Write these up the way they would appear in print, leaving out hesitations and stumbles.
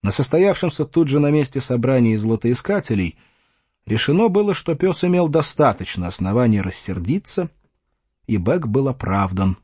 На состоявшемся тут же на месте собрании златоискателей решено было, что пес имел достаточно оснований рассердиться, и Бэк был оправдан.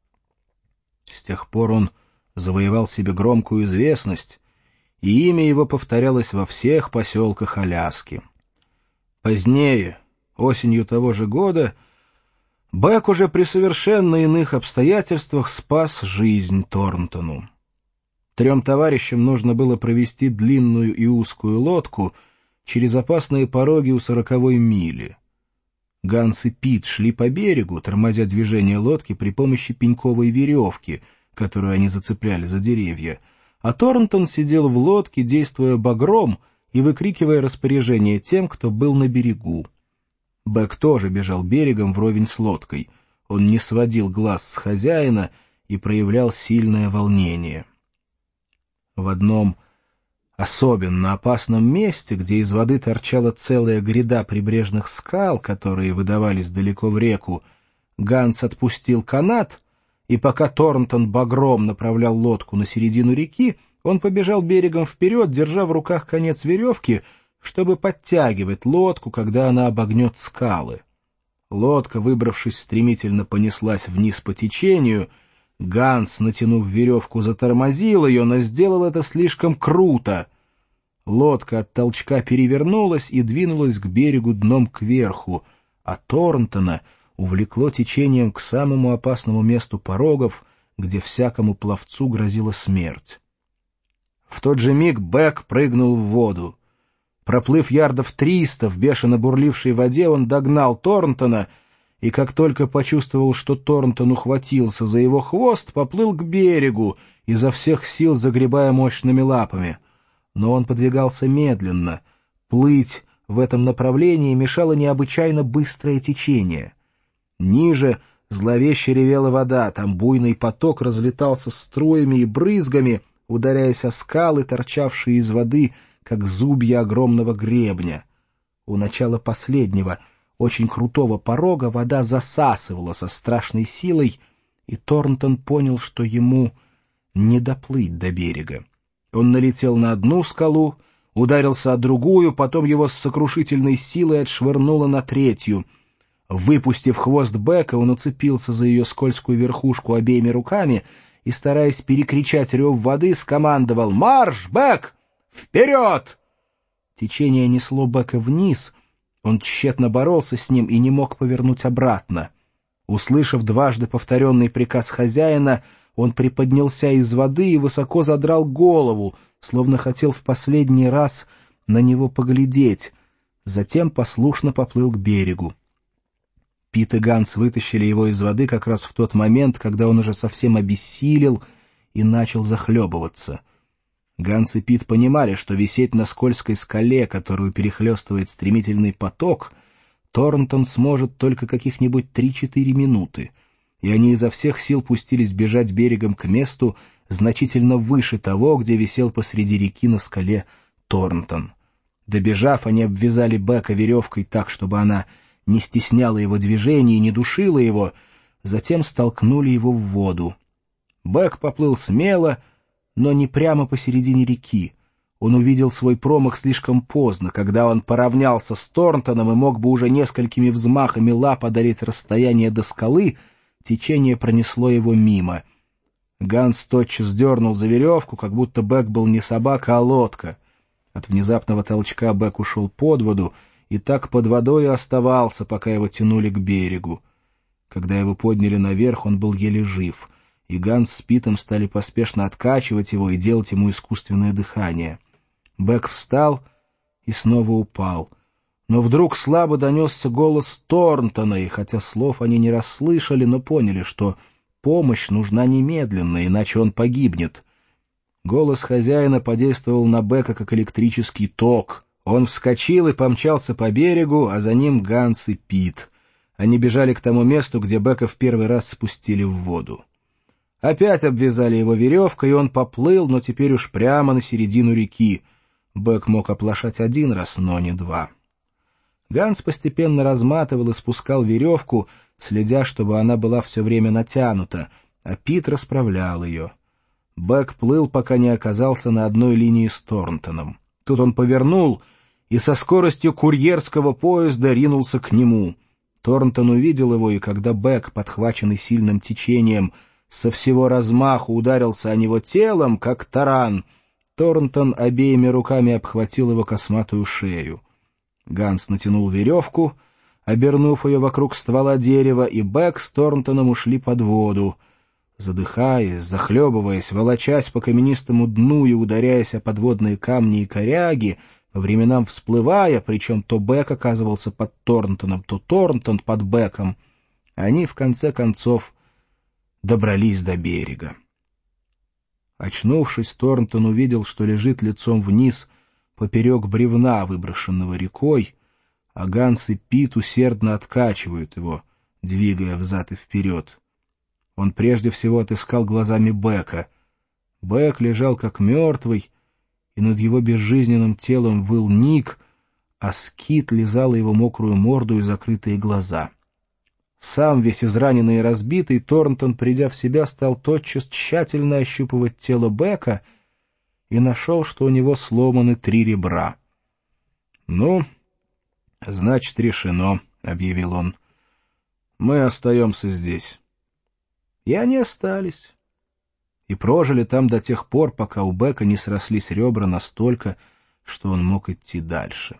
С тех пор он завоевал себе громкую известность, и имя его повторялось во всех поселках Аляски. Позднее, осенью того же года, Бэк уже при совершенно иных обстоятельствах спас жизнь Торнтону. 3 товарищам нужно было провести длинную и узкую лодку через опасные пороги у 40-й мили. Ганс и Пит шли по берегу, тормозя движение лодки при помощи пеньковой веревки, которую они зацепляли за деревья, а Торнтон сидел в лодке, действуя багром и выкрикивая распоряжение тем, кто был на берегу. Бэк тоже бежал берегом вровень с лодкой. Он не сводил глаз с хозяина и проявлял сильное волнение. В одном особенно опасном месте, где из воды торчала целая гряда прибрежных скал, которые выдавались далеко в реку, Ганс отпустил канат, и пока Торнтон багром направлял лодку на середину реки, он побежал берегом вперед, держа в руках конец веревки, чтобы подтягивать лодку, когда она обогнет скалы. Лодка, выбравшись, стремительно понеслась вниз по течению. Ганс, натянув веревку, затормозил ее, но сделал это слишком круто. Лодка от толчка перевернулась и двинулась к берегу дном кверху, а Торнтона увлекло течением к самому опасному месту порогов, где всякому пловцу грозила смерть. В тот же миг Бэк прыгнул в воду. Проплыв ярдов 300 в бешено бурлившей воде, он догнал Торнтона, и как только почувствовал, что Торнтон ухватился за его хвост, поплыл к берегу, изо всех сил загребая мощными лапами. Но он подвигался медленно. Плыть в этом направлении мешало необычайно быстрое течение. Ниже зловеще ревела вода, там буйный поток разлетался струями и брызгами, ударяясь о скалы, торчавшие из воды, как зубья огромного гребня. У начала последнего, очень крутого порога вода засасывала со страшной силой, и Торнтон понял, что ему не доплыть до берега. Он налетел на одну скалу, ударился о другую, потом его с сокрушительной силой отшвырнуло на третью. Выпустив хвост Бэка, он уцепился за ее скользкую верхушку обеими руками и, стараясь перекричать рев воды, скомандовал: «Марш, Бэк! Вперед!» Течение несло Бэка вниз. Он тщетно боролся с ним и не мог повернуть обратно. Услышав дважды повторенный приказ хозяина, он приподнялся из воды и высоко задрал голову, словно хотел в последний раз на него поглядеть. Затем послушно поплыл к берегу. Пит и Ганс вытащили его из воды как раз в тот момент, когда он уже совсем обессилел и начал захлебываться. Ганс и Пит понимали, что висеть на скользкой скале, которую перехлестывает стремительный поток, Торнтон сможет только каких-нибудь 3-4 минуты, и они изо всех сил пустились бежать берегом к месту значительно выше того, где висел посреди реки на скале Торнтон. Добежав, они обвязали Бэка веревкой так, чтобы она не стесняла его движений и не душила его, затем столкнули его в воду. Бэк поплыл смело, но не прямо посередине реки. Он увидел свой промах слишком поздно, когда он поравнялся с Торнтоном и мог бы уже несколькими взмахами лап одолеть расстояние до скалы, течение пронесло его мимо. Ганс тотчас дернул за веревку, как будто Бэк был не собака, а лодка. От внезапного толчка Бэк ушел под воду и так под водой оставался, пока его тянули к берегу. Когда его подняли наверх, он был еле жив, и Ганс с Питом стали поспешно откачивать его и делать ему искусственное дыхание. Бэк встал и снова упал. Но вдруг слабо донесся голос Торнтона, и хотя слов они не расслышали, но поняли, что помощь нужна немедленно, иначе он погибнет. Голос хозяина подействовал на Бэка как электрический ток. Он вскочил и помчался по берегу, а за ним Ганс и Пит. Они бежали к тому месту, где Бэка в первый раз спустили в воду. Опять обвязали его веревкой, и он поплыл, но теперь уж прямо на середину реки. Бэк мог оплошать 1 раз, но не 2. Ганс постепенно разматывал и спускал веревку, следя, чтобы она была все время натянута, а Пит расправлял ее. Бэк плыл, пока не оказался на одной линии с Торнтоном. Тут он повернул и со скоростью курьерского поезда ринулся к нему. Торнтон увидел его, и когда Бэк, подхваченный сильным течением, со всего размаху ударился о него телом, как таран, Торнтон обеими руками обхватил его косматую шею. Ганс натянул веревку, обернув ее вокруг ствола дерева, и Бэк с Торнтоном ушли под воду. Задыхаясь, захлебываясь, волочась по каменистому дну и ударяясь о подводные камни и коряги, по временам всплывая, причем то Бэк оказывался под Торнтоном, то Торнтон под Бэком, они, в конце концов, добрались до берега. Очнувшись, Торнтон увидел, что лежит лицом вниз поперек бревна, выброшенного рекой, а Ганс и Пит усердно откачивают его, двигая взад и вперед. Он прежде всего отыскал глазами Бэка. Бэк лежал как мертвый, и над его безжизненным телом выл Ник, а Скит лизала его мокрую морду и закрытые глаза. Сам, весь израненный и разбитый, Торнтон, придя в себя, стал тотчас тщательно ощупывать тело Бэка и нашел, что у него сломаны 3 ребра. — Ну, значит, решено, — объявил он. — Мы остаемся здесь. И они остались. И прожили там до тех пор, пока у Бэка не срослись ребра настолько, что он мог идти дальше.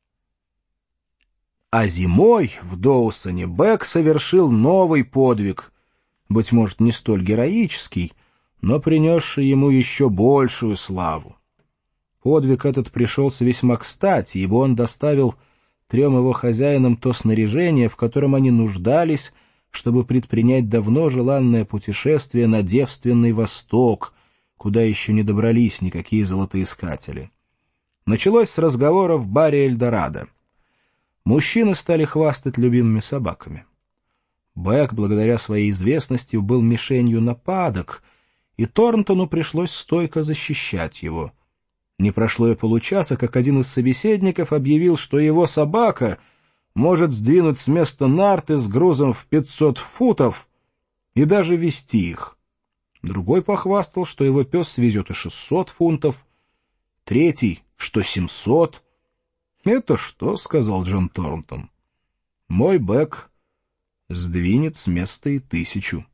А зимой в Доусоне Бэк совершил новый подвиг, быть может, не столь героический, но принесший ему еще большую славу. Подвиг этот пришелся весьма кстати, ибо он доставил 3 его хозяинам то снаряжение, в котором они нуждались, чтобы предпринять давно желанное путешествие на девственный Восток, куда еще не добрались никакие золотоискатели. Началось с разговора в баре «Эльдорадо». Мужчины стали хвастать любимыми собаками. Бэк, благодаря своей известности, был мишенью нападок, и Торнтону пришлось стойко защищать его. Не прошло и получаса, как один из собеседников объявил, что его собака может сдвинуть с места нарты с грузом в 500 футов и даже везти их. Другой похвастал, что его пес свезет и 600 фунтов, третий, что 700. «Это что?» — сказал Джон Торнтон. «Мой Бэк сдвинет с места и 1000».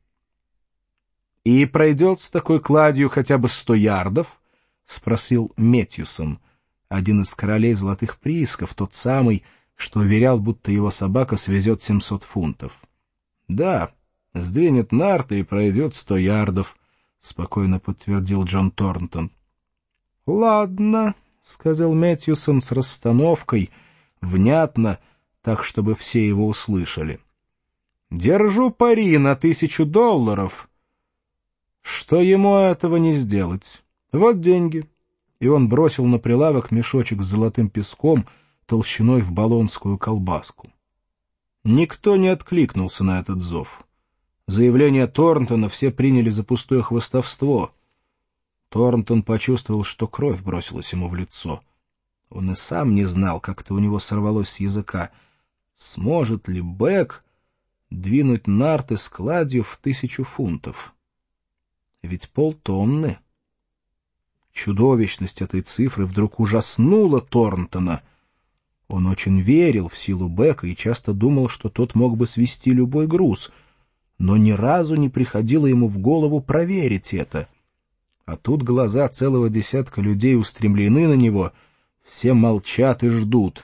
«И пройдет с такой кладью хотя бы 100 ярдов?» — спросил Мэтьюсон, один из королей золотых приисков, тот самый, что уверял, будто его собака свезет 700 фунтов. — Да, сдвинет нарты и пройдет 100 ярдов, — спокойно подтвердил Джон Торнтон. — Ладно, — сказал Мэтьюсон с расстановкой, внятно, так, чтобы все его услышали. — Держу пари на $1000. Что ему этого не сделать? Вот деньги. И он бросил на прилавок мешочек с золотым песком, толщиной в болонскую колбаску. Никто не откликнулся на этот зов. Заявление Торнтона все приняли за пустое хвастовство. Торнтон почувствовал, что кровь бросилась ему в лицо. Он и сам не знал, как-то у него сорвалось с языка. Сможет ли Бэк двинуть нарты с кладью в 1000 фунтов? Ведь полтонны. Чудовищность этой цифры вдруг ужаснула Торнтона. Он очень верил в силу Бэка и часто думал, что тот мог бы свести любой груз, но ни разу не приходило ему в голову проверить это. А тут глаза целого десятка людей устремлены на него, все молчат и ждут.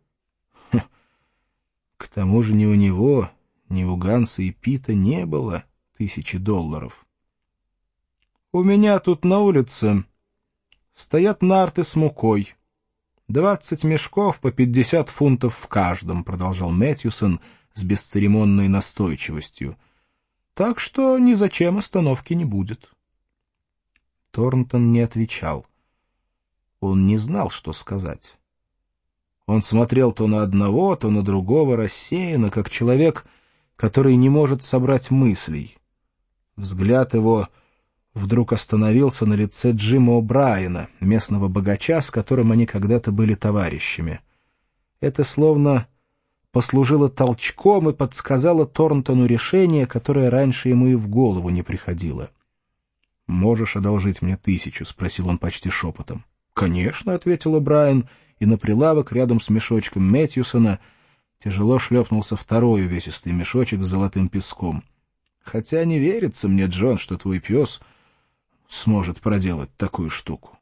К тому же ни у него, ни у Ганса и Пита не было $1000. «У меня тут на улице стоят нарты с мукой. 20 мешков по 50 фунтов в каждом», — продолжал Мэтьюсон с бесцеремонной настойчивостью. «Так что ни зачем остановки не будет». Торнтон не отвечал. Он не знал, что сказать. Он смотрел то на одного, то на другого рассеянно, как человек, который не может собрать мыслей. Взгляд его вдруг остановился на лице Джима О'Брайена, местного богача, с которым они когда-то были товарищами. Это словно послужило толчком и подсказало Торнтону решение, которое раньше ему и в голову не приходило. «Можешь одолжить мне 1000?» — спросил он почти шепотом. «Конечно», — ответил О'Брайен, и на прилавок рядом с мешочком Мэтьюсона тяжело шлепнулся второй увесистый мешочек с золотым песком. «Хотя не верится мне, Джон, что твой пес сможет проделать такую штуку».